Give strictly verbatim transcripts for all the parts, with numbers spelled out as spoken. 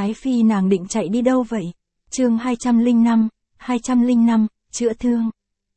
Ái Phi nàng định chạy đi đâu vậy? Chương hai trăm lẻ năm, hai trăm lẻ năm, chữa thương.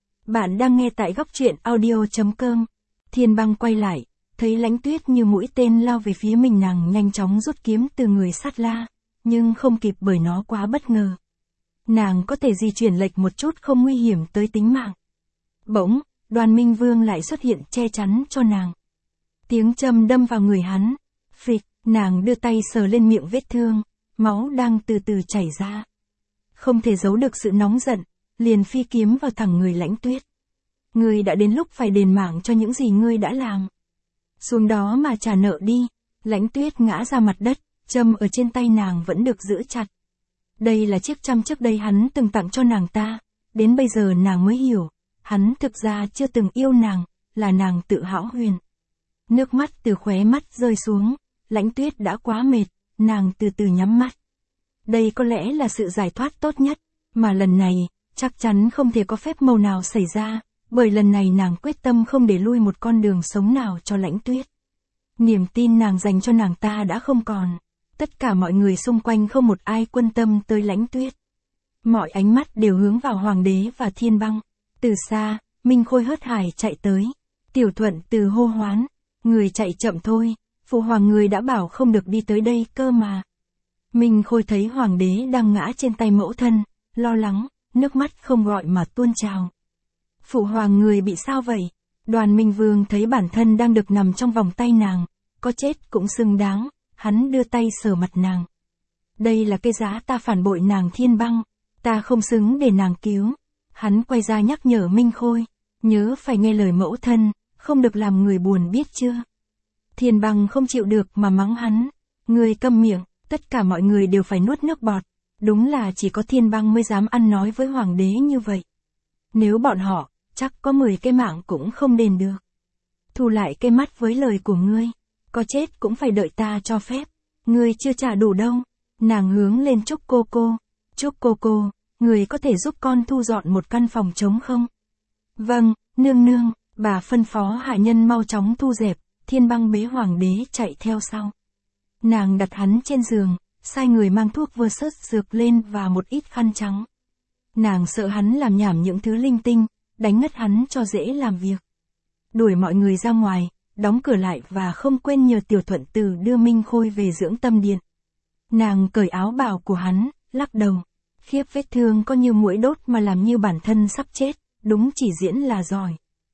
Bạn đang nghe tại góc truyện audio chấm com. Thiên Băng quay lại, thấy Lãnh Tuyết như mũi tên lao về phía mình, nàng nhanh chóng rút kiếm từ người Sát La, nhưng không kịp bởi nó quá bất ngờ. Nàng có thể di chuyển lệch một chút không nguy hiểm tới tính mạng. Bỗng, Đoàn Minh Vương lại xuất hiện che chắn cho nàng. Tiếng châm đâm vào người hắn. Phịch, nàng đưa tay sờ lên miệng vết thương, máu đang từ từ chảy ra. Không thể giấu được sự nóng giận, liền phi kiếm vào thẳng người Lãnh Tuyết. Ngươi đã đến lúc phải đền mạng cho những gì ngươi đã làm. Xuống đó mà trả nợ đi. Lãnh Tuyết ngã ra mặt đất, châm ở trên tay nàng vẫn được giữ chặt. Đây là chiếc châm trước đây hắn từng tặng cho nàng ta, đến bây giờ nàng mới hiểu, hắn thực ra chưa từng yêu nàng, là nàng tự hão huyền. Nước mắt từ khóe mắt rơi xuống, Lãnh Tuyết đã quá mệt, nàng từ từ nhắm mắt. Đây có lẽ là sự giải thoát tốt nhất, mà lần này, chắc chắn không thể có phép màu nào xảy ra, bởi lần này nàng quyết tâm không để lui một con đường sống nào cho Lãnh Tuyết. Niềm tin nàng dành cho nàng ta đã không còn. Tất cả mọi người xung quanh không một ai quan tâm tới Lãnh Tuyết. Mọi ánh mắt đều hướng vào Hoàng đế và Thiên Băng. Từ xa, Minh Khôi hớt hải chạy tới. Tiểu Thuận từ hô hoán. Người chạy chậm thôi, phụ hoàng người đã bảo không được đi tới đây cơ mà. Minh Khôi thấy Hoàng đế đang ngã trên tay mẫu thân, lo lắng, nước mắt không gọi mà tuôn trào. Phụ hoàng người bị sao vậy? Đoàn Minh Vương thấy bản thân đang được nằm trong vòng tay nàng, có chết cũng xứng đáng. Hắn đưa tay sờ mặt nàng. Đây là cái giá ta phản bội nàng Thiên Băng, ta không xứng để nàng cứu. Hắn quay ra nhắc nhở Minh Khôi, nhớ phải nghe lời mẫu thân, không được làm người buồn biết chưa. Thiên Băng không chịu được mà mắng hắn, người câm miệng, tất cả mọi người đều phải nuốt nước bọt. Đúng là chỉ có Thiên Băng mới dám ăn nói với Hoàng đế như vậy. Nếu bọn họ, chắc có mười cái mạng cũng không đền được. Thu lại cái mắt với lời của ngươi. Có chết cũng phải đợi ta cho phép. Ngươi chưa trả đủ đâu. Nàng hướng lên Trúc Cô Cô. Trúc Cô Cô, người có thể giúp con thu dọn một căn phòng trống không? Vâng, nương nương, bà phân phó hạ nhân mau chóng thu dẹp. Thiên Băng bế Hoàng đế chạy theo sau. Nàng đặt hắn trên giường, sai người mang thuốc vừa sớt dược lên và một ít khăn trắng. Nàng sợ hắn làm nhảm những thứ linh tinh, đánh ngất hắn cho dễ làm việc. Đuổi mọi người ra ngoài, đóng cửa lại và không quên nhờ Tiểu Thuận Từ đưa Minh Khôi về dưỡng tâm điện. Nàng cởi áo bào của hắn, lắc đầu. Khiếp, vết thương có như muỗi đốt mà làm như bản thân sắp chết, đúng chỉ diễn là giỏi.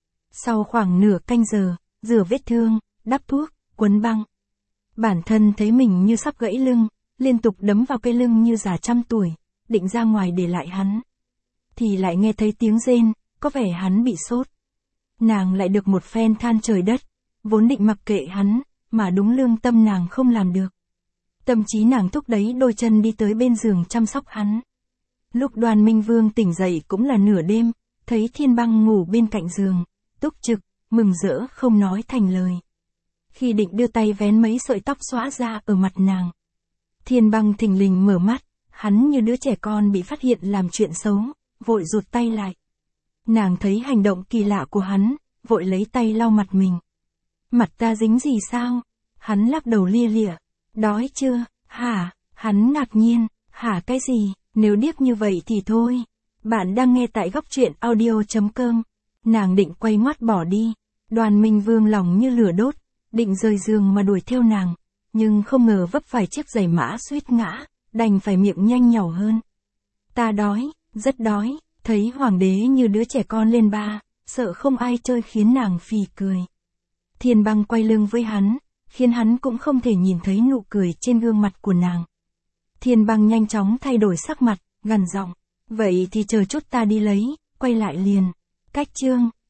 Sau khoảng nửa canh giờ, rửa vết thương, đắp thuốc, quấn băng. Bản thân thấy mình như sắp gãy lưng, liên tục đấm vào cây lưng như già trăm tuổi, định ra ngoài để lại hắn. Thì lại nghe thấy tiếng rên, có vẻ hắn bị sốt. Nàng lại được một phen than trời đất. Vốn định mặc kệ hắn, mà đúng lương tâm nàng không làm được. Tâm trí nàng thúc đẩy đôi chân đi tới bên giường chăm sóc hắn. Lúc Đoàn Minh Vương tỉnh dậy cũng là nửa đêm, thấy Thiên Băng ngủ bên cạnh giường, túc trực, mừng rỡ không nói thành lời. Khi định đưa tay vén mấy sợi tóc xõa ra ở mặt nàng, Thiên Băng thình lình mở mắt, hắn như đứa trẻ con bị phát hiện làm chuyện xấu, vội rụt tay lại. Nàng thấy hành động kỳ lạ của hắn, vội lấy tay lau mặt mình. Mặt ta dính gì sao? Hắn lắc đầu lia lịa. Đói chưa? Hả? Hắn ngạc nhiên. Hả cái gì? Nếu điếc như vậy thì thôi. Bạn đang nghe tại góc truyện audio chấm com. Nàng định quay ngoắt bỏ đi. Đoàn Minh Vương lòng như lửa đốt, định rời giường mà đuổi theo nàng. Nhưng không ngờ vấp phải chiếc giày mã suýt ngã, đành phải miệng nhanh nhỏ hơn. Ta đói, rất đói. Thấy Hoàng đế như đứa trẻ con lên ba, sợ không ai chơi khiến nàng phì cười. Thiên Băng quay lưng với hắn, khiến hắn cũng không thể nhìn thấy nụ cười trên gương mặt của nàng. Thiên Băng nhanh chóng thay đổi sắc mặt, gằn giọng. Vậy thì chờ chút ta đi lấy, quay lại liền. Cách chương,